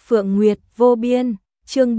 Phượng Nguyệt vô biên, chương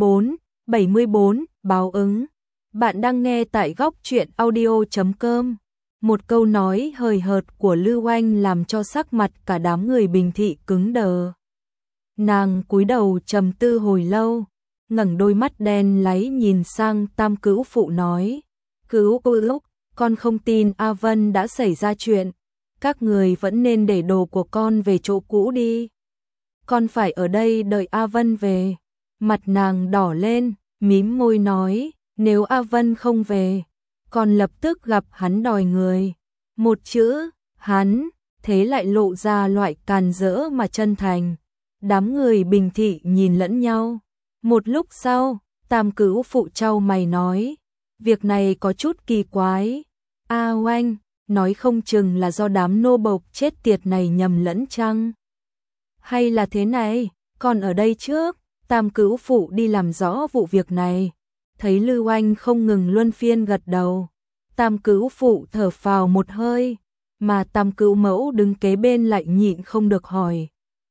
74, báo ứng. Bạn đang nghe tại góc truyện audio.com. Một câu nói hời hợt của Lưu Oanh làm cho sắc mặt cả đám người Bình Thị cứng đờ. Nàng cúi đầu trầm tư hồi lâu, ngẩng đôi mắt đen láy nhìn sang Tam Cữu Phụ nói: Cữu Cữu, con không tin A Vân đã xảy ra chuyện, các người vẫn nên để đồ của con về chỗ cũ đi. Con phải ở đây đợi A Vân về. Mặt nàng đỏ lên, mím môi nói: nếu A Vân không về, con lập tức gặp hắn đòi người. Một chữ, hắn, thế lại lộ ra loại càn rỡ mà chân thành. Đám người Bình Thị nhìn lẫn nhau. Một lúc sau, Tam Cữu Phụ trao mày nói: việc này có chút kỳ quái. A Oanh, nói không chừng là do đám nô bộc chết tiệt này nhầm lẫn chăng? Hay là thế này, còn ở đây trước, Tam Cữu Phụ đi làm rõ vụ việc này. Thấy Lưu Oanh không ngừng luân phiên gật đầu, Tam Cữu Phụ thở phào một hơi, mà Tam Cữu Mẫu đứng kế bên lại nhịn không được hỏi: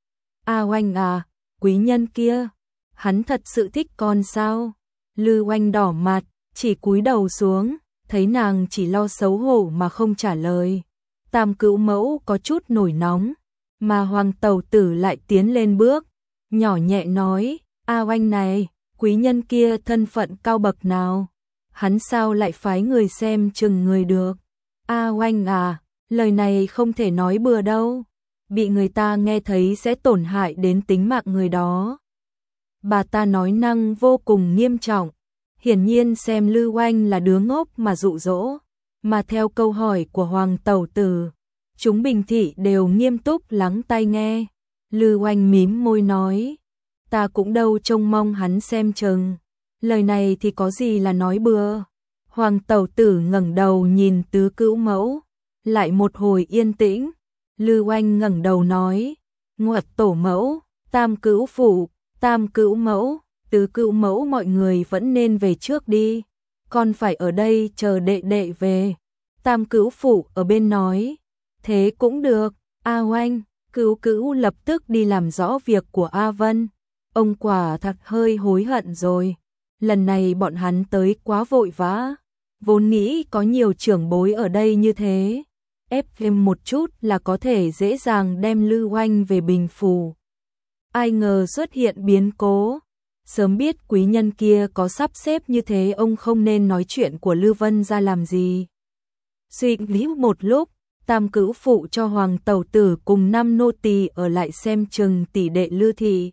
A Oanh à, quý nhân kia, hắn thật sự thích con sao? Lưu Oanh đỏ mặt, chỉ cúi đầu xuống, thấy nàng chỉ lo xấu hổ mà không trả lời. Tam Cữu Mẫu có chút nổi nóng, mà Hoàng Tẩu Tử lại tiến lên bước, nhỏ nhẹ nói: A Oanh này, quý nhân kia thân phận cao bậc nào? Hắn sao lại phái người xem chừng người được? A Oanh à, lời này không thể nói bừa đâu, bị người ta nghe thấy sẽ tổn hại đến tính mạng người đó. Bà ta nói năng vô cùng nghiêm trọng, hiển nhiên xem Lưu Oanh là đứa ngốc mà dụ dỗ. Mà theo câu hỏi của Hoàng Tẩu Tử, chúng Bình Thị đều nghiêm túc lắng tai nghe. Lưu Oanh mím môi nói: ta cũng đâu trông mong hắn xem chừng, lời này thì có gì là nói bừa. Hoàng Tẩu Tử ngẩng đầu nhìn Tứ Cữu Mẫu, lại một hồi yên tĩnh. Lưu Oanh ngẩng đầu nói: Ngoặt Tổ Mẫu, Tam Cữu Phụ, Tam Cữu Mẫu, Tứ Cữu Mẫu, mọi người vẫn nên về trước đi, con phải ở đây chờ đệ đệ về. Tam Cữu Phụ ở bên nói: thế cũng được, A Oanh. Cữu Cữu lập tức đi làm rõ việc của A Vân. Ông quả thật hơi hối hận rồi, lần này bọn hắn tới quá vội vã, vốn nghĩ có nhiều trưởng bối ở đây như thế, ép thêm một chút là có thể dễ dàng đem Lưu Oanh về Bình Phủ. Ai ngờ xuất hiện biến cố, sớm biết quý nhân kia có sắp xếp như thế, ông không nên nói chuyện của Lưu Vân ra làm gì. Suy nghĩ một lúc, Tam Cữu Phụ cho Hoàng Tẩu Tử cùng 5 nô tỳ ở lại xem chừng tỷ đệ Lưu Thị,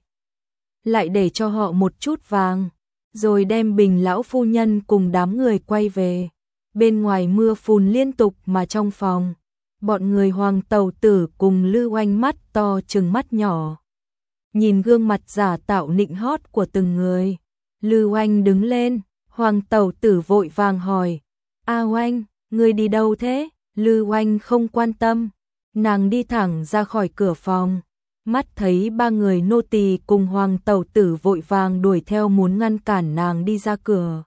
lại để cho họ một chút vàng, rồi đem Bình lão phu nhân cùng đám người quay về. Bên ngoài mưa phùn liên tục mà trong phòng, bọn người Hoàng Tẩu Tử cùng Lưu Oanh mắt to trừng mắt nhỏ, nhìn gương mặt giả tạo nịnh hót của từng người. Lưu Oanh đứng lên, Hoàng Tẩu Tử vội vàng hỏi: A Oanh, ngươi đi đâu thế? Lưu Oanh không quan tâm, nàng đi thẳng ra khỏi cửa phòng, mắt thấy 3 người nô tỳ cùng Hoàng Tẩu Tử vội vàng đuổi theo muốn ngăn cản nàng đi ra cửa.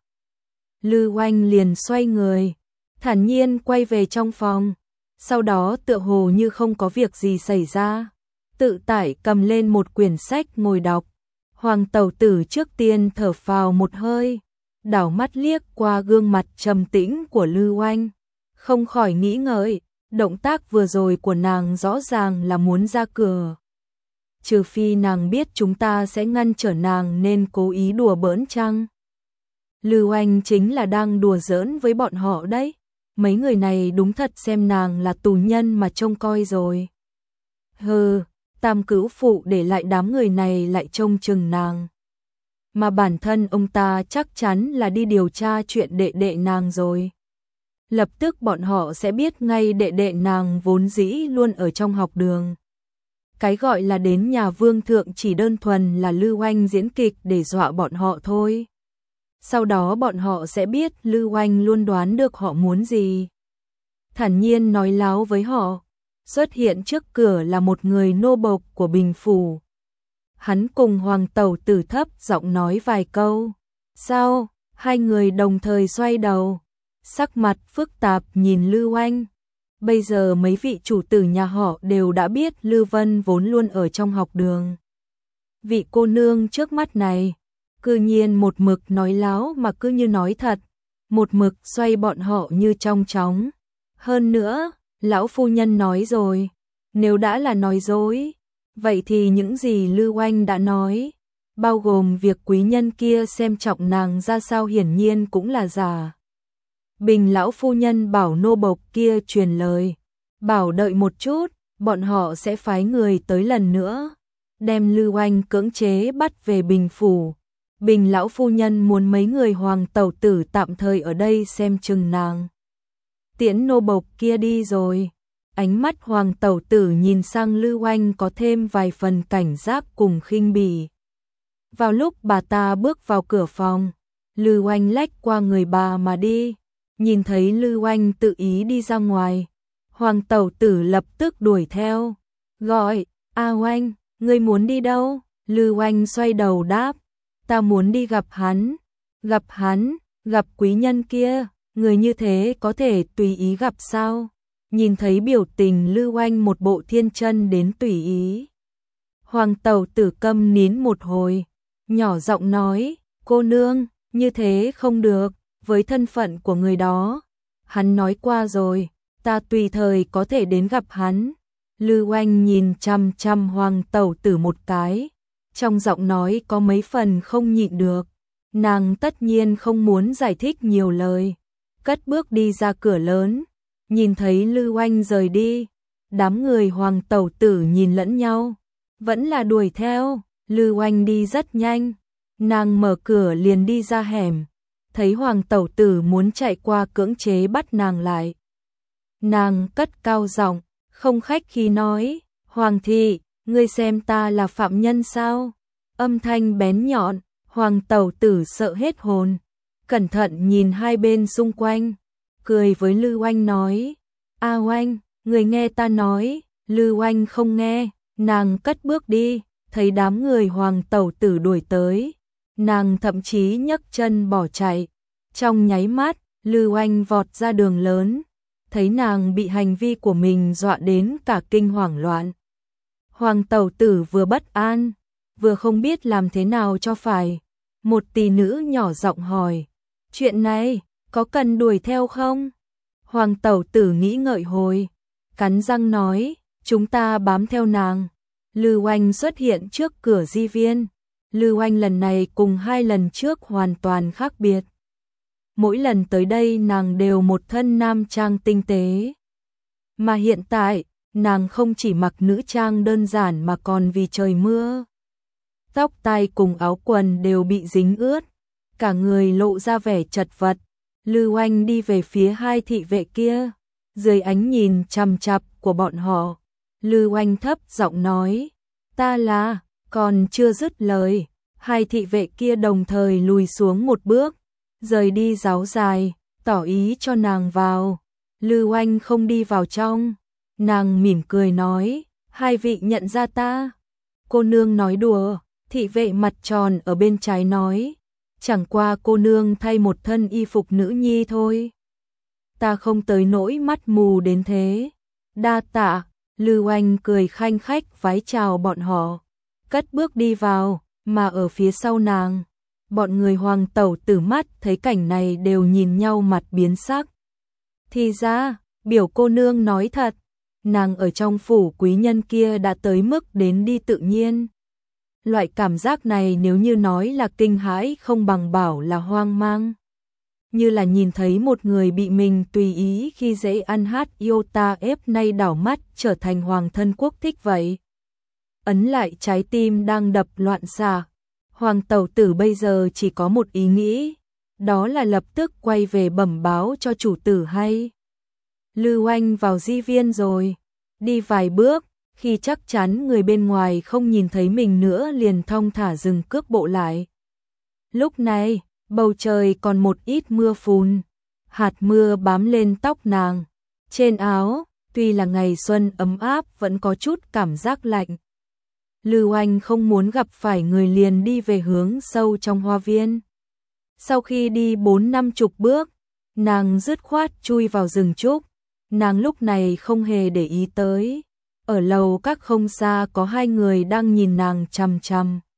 Lưu Oanh liền xoay người, thản nhiên quay về trong phòng, sau đó tựa hồ như không có việc gì xảy ra, tự tải cầm lên một quyển sách ngồi đọc. Hoàng Tẩu Tử trước tiên thở phào một hơi, đảo mắt liếc qua gương mặt trầm tĩnh của Lưu Oanh, không khỏi nghĩ ngợi, động tác vừa rồi của nàng rõ ràng là muốn ra cửa. Trừ phi nàng biết chúng ta sẽ ngăn trở nàng nên cố ý đùa bỡn chăng? Lưu Oanh chính là đang đùa giỡn với bọn họ đấy. Mấy người này đúng thật xem nàng là tù nhân mà trông coi rồi. Hừ, Tam Cữu Phụ để lại đám người này lại trông chừng nàng, mà bản thân ông ta chắc chắn là đi điều tra chuyện đệ đệ nàng rồi. Lập tức bọn họ sẽ biết ngay đệ đệ nàng vốn dĩ luôn ở trong học đường. Cái gọi là đến nhà vương thượng chỉ đơn thuần là Lưu Oanh diễn kịch để dọa bọn họ thôi. Sau đó bọn họ sẽ biết Lưu Oanh luôn đoán được họ muốn gì, thản nhiên nói láo với họ. Xuất hiện trước cửa là một người nô bộc của Bình Phủ. Hắn cùng Hoàng Tẩu Tử thấp giọng nói vài câu. Sau, 2 người đồng thời xoay đầu, sắc mặt phức tạp nhìn Lưu Oanh. Bây giờ mấy vị chủ tử nhà họ đều đã biết Lưu Vân vốn luôn ở trong học đường. vị cô nương trước mắt này, cư nhiên một mực nói láo mà cứ như nói thật, một mực xoay bọn họ như trong chóng. Hơn nữa, lão phu nhân nói rồi, nếu đã là nói dối, vậy thì những gì Lư Oanh đã nói, bao gồm việc quý nhân kia xem trọng nàng ra sao hiển nhiên cũng là giả. Bình lão phu nhân bảo nô bộc kia truyền lời, bảo đợi một chút, bọn họ sẽ phái người tới lần nữa, đem Lư Oanh cưỡng chế bắt về Bình phủ. Bình lão phu nhân muốn mấy người hoàng tẩu tử tạm thời ở đây xem chừng nàng. Tiễn nô bộc kia đi rồi. Ánh mắt hoàng tẩu tử nhìn sang Lư Oanh có thêm vài phần cảnh giác cùng khinh bỉ. Vào lúc bà ta bước vào cửa phòng, Lư Oanh lách qua người bà mà đi, nhìn thấy Lư Oanh tự ý đi ra ngoài, hoàng tẩu tử lập tức đuổi theo, gọi, "A Oanh, ngươi muốn đi đâu?" Lư Oanh xoay đầu đáp, "Ta muốn đi gặp hắn." Gặp quý nhân kia, người như thế có thể tùy ý gặp sao? Nhìn thấy biểu tình Lư Oanh một bộ thiên chân đến tùy ý. Hoàng tẩu tử câm nín một hồi, nhỏ giọng nói, "Cô nương, như thế không được, với thân phận của người đó. Hắn nói qua rồi, ta tùy thời có thể đến gặp hắn." Lư Oanh nhìn chăm chăm hoàng tẩu tử một cái, trong giọng nói có mấy phần không nhịn được. Nàng tất nhiên không muốn giải thích nhiều lời, cất bước đi ra cửa lớn, nhìn thấy Lư Oanh rời đi, đám người hoàng tẩu tử nhìn lẫn nhau, vẫn là đuổi theo. Lư Oanh đi rất nhanh, nàng mở cửa liền đi ra hẻm, thấy hoàng tẩu tử muốn chạy qua cưỡng chế bắt nàng lại. Nàng cất cao giọng, không khách khí nói, "Hoàng thị, ngươi xem ta là phạm nhân sao?" Âm thanh bén nhọn, hoàng tẩu tử sợ hết hồn, cẩn thận nhìn hai bên xung quanh, cười với Lư Oanh nói, "A Oanh, người nghe ta nói." Lư Oanh không nghe, nàng cất bước đi, thấy đám người hoàng tẩu tử đuổi tới, nàng thậm chí nhấc chân bỏ chạy. Trong nháy mắt, Lư Oanh vọt ra đường lớn, thấy nàng bị hành vi của mình dọa đến cả kinh hoảng loạn. Hoàng tẩu tử vừa bất an, vừa không biết làm thế nào cho phải. Một tỷ nữ nhỏ giọng hỏi, "Chuyện này, có cần đuổi theo không?" Hoàng tẩu tử nghĩ ngợi hồi, cắn răng nói, "Chúng ta bám theo nàng." Lư Oanh xuất hiện trước cửa di viên. Lư Oanh lần này cùng hai lần trước hoàn toàn khác biệt. Mỗi lần tới đây nàng đều một thân nam trang tinh tế. Mà hiện tại, nàng không chỉ mặc nữ trang đơn giản mà còn vì trời mưa. Tóc tai cùng áo quần đều bị dính ướt, cả người lộ ra vẻ chật vật. Lư Oanh đi về phía hai thị vệ kia, dưới ánh nhìn chằm chằm của bọn họ. Lư Oanh thấp giọng nói, "Ta là..." Còn chưa dứt lời, hai thị vệ kia đồng thời lùi xuống một bước, rời đi ráo dài, tỏ ý cho nàng vào. Lư Oanh không đi vào trong, nàng mỉm cười nói, "Hai vị nhận ra ta?" "Cô nương nói đùa." Thị vệ mặt tròn ở bên trái nói, "Chẳng qua cô nương thay một thân y phục nữ nhi thôi. Ta không tới nỗi mắt mù đến thế." "Đa tạ." Lư Oanh cười khanh khách vái chào bọn họ, cất bước đi vào, mà ở phía sau nàng, bọn người hoàng tẩu tử mắt thấy cảnh này đều nhìn nhau mặt biến sắc. Thì ra, biểu cô nương nói thật, nàng ở trong phủ quý nhân kia đã tới mức đến đi tự nhiên. Loại cảm giác này nếu như nói là kinh hãi không bằng bảo là hoang mang. Như là nhìn thấy một người bị mình tùy ý khi dễ ăn hát iota ép nay đảo mắt trở thành hoàng thân quốc thích vậy. Ấn lại trái tim đang đập loạn xạ. Hoàng tẩu tử bây giờ chỉ có một ý nghĩ, đó là lập tức quay về bẩm báo cho chủ tử hay. Lư Oanh vào di viên rồi, đi vài bước, khi chắc chắn người bên ngoài không nhìn thấy mình nữa liền thong thả dừng cước bộ lại. Lúc này, bầu trời còn một ít mưa phùn, hạt mưa bám lên tóc nàng, trên áo, tuy là ngày xuân ấm áp vẫn có chút cảm giác lạnh. Lư Oanh không muốn gặp phải người liền đi về hướng sâu trong hoa viên. Sau khi đi 40-50 bước, nàng dứt khoát chui vào rừng trúc. Nàng lúc này không hề để ý tới. Ở lầu các không xa có hai người đang nhìn nàng chằm chằm.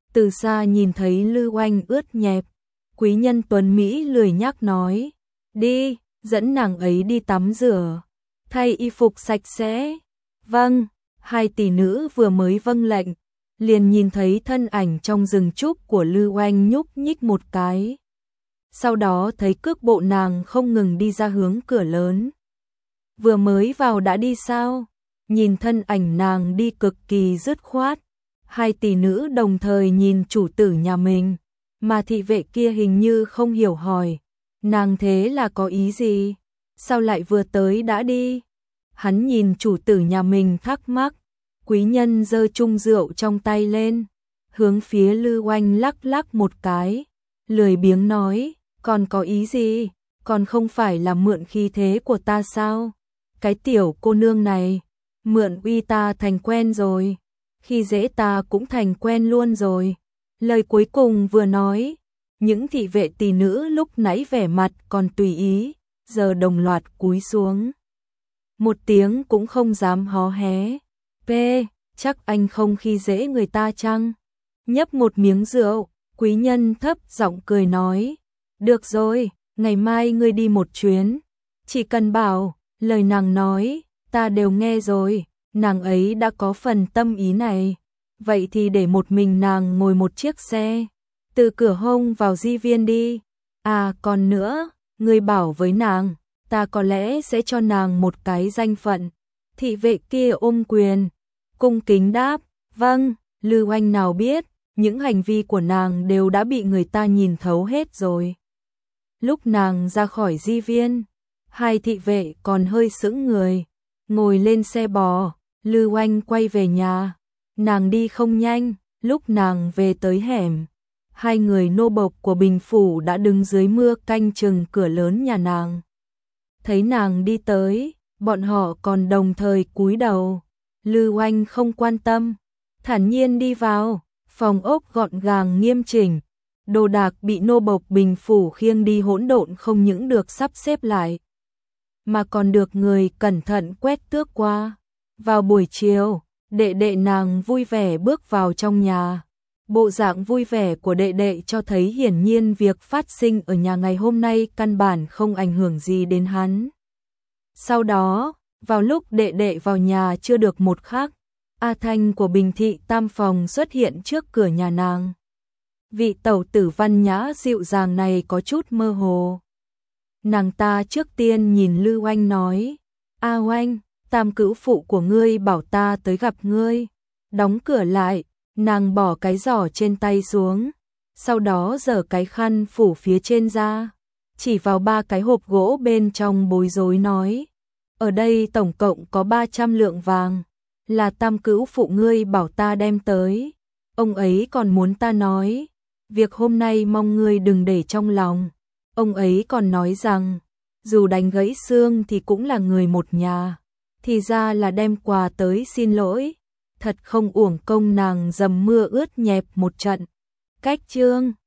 Từ xa nhìn thấy Lư Oanh ướt nhẹp, quý nhân tuấn Mỹ lười nhác nói, đi, dẫn nàng ấy đi tắm rửa, thay y phục sạch sẽ. Vâng, hai tỷ nữ vừa mới vâng lệnh, liền nhìn thấy thân ảnh trong rừng trúc của Lư Oanh nhúc nhích một cái. Sau đó thấy cước bộ nàng không ngừng đi ra hướng cửa lớn. Vừa mới vào đã đi sao? Nhìn thân ảnh nàng đi cực kỳ dứt khoát. Hai tỷ nữ đồng thời nhìn chủ tử nhà mình, mà thị vệ kia hình như không hiểu hỏi, nàng thế là có ý gì? Sao lại vừa tới đã đi? Hắn nhìn chủ tử nhà mình thắc mắc, quý nhân giơ chung rượu trong tay lên, hướng phía Lư Oanh lắc lắc một cái, lười biếng nói, còn có ý gì? Còn không phải là mượn khí thế của ta sao? Cái tiểu cô nương này, mượn uy ta thành quen rồi, khi dễ ta cũng thành quen luôn rồi. Lời cuối cùng vừa nói, những thị vệ tỷ nữ lúc nãy vẻ mặt còn tùy ý, giờ đồng loạt cúi xuống. Một tiếng cũng không dám hó hé. P, chắc anh không khi dễ người ta chăng? Nhấp một miếng rượu, quý nhân thấp giọng cười nói, được rồi, ngày mai ngươi đi một chuyến, chỉ cần bảo, lời nàng nói, ta đều nghe rồi, nàng ấy đã có phần tâm ý này, vậy thì để một mình nàng ngồi một chiếc xe, từ cửa hông vào di viên đi. À còn nữa, ngươi bảo với nàng, ta có lẽ sẽ cho nàng một cái danh phận. Thị vệ kia ôm quyền, cung kính đáp, vâng. Lư Oanh nào biết, những hành vi của nàng đều đã bị người ta nhìn thấu hết rồi. Lúc nàng ra khỏi di viên, hai thị vệ còn hơi sững người, ngồi lên xe bò, Lư Oanh quay về nhà. Nàng đi không nhanh, lúc nàng về tới hẻm, hai người nô bộc của Bình Phủ đã đứng dưới mưa canh chừng cửa lớn nhà nàng. Thấy nàng đi tới, bọn họ còn đồng thời cúi đầu. Lư Oanh không quan tâm, thản nhiên đi vào, phòng ốc gọn gàng nghiêm chỉnh, đồ đạc bị nô bộc Bình Phủ khiêng đi hỗn độn không những được sắp xếp lại, mà còn được người cẩn thận quét tước qua. Vào buổi chiều, đệ đệ nàng vui vẻ bước vào trong nhà. Bộ dạng vui vẻ của đệ đệ cho thấy hiển nhiên việc phát sinh ở nhà ngày hôm nay căn bản không ảnh hưởng gì đến hắn. Sau đó, vào lúc đệ đệ vào nhà chưa được một khắc, A Thanh của Bình Thị Tam Phòng xuất hiện trước cửa nhà nàng. Vị tẩu tử văn nhã dịu dàng này có chút mơ hồ. Nàng ta trước tiên nhìn Lư Oanh nói, A Oanh, tam cữu phụ của ngươi bảo ta tới gặp ngươi. Đóng cửa lại, nàng bỏ cái giỏ trên tay xuống, sau đó giở cái khăn phủ phía trên ra, chỉ vào ba cái hộp gỗ bên trong bối rối nói, ở đây tổng cộng có 300 lượng vàng, là tam cữu phụ ngươi bảo ta đem tới. Ông ấy còn muốn ta nói, việc hôm nay mong ngươi đừng để trong lòng. Ông ấy còn nói rằng, dù đánh gãy xương thì cũng là người một nhà, thì ra là đem quà tới xin lỗi. Thật không uổng công nàng dầm mưa ướt nhẹp một trận. Cách chương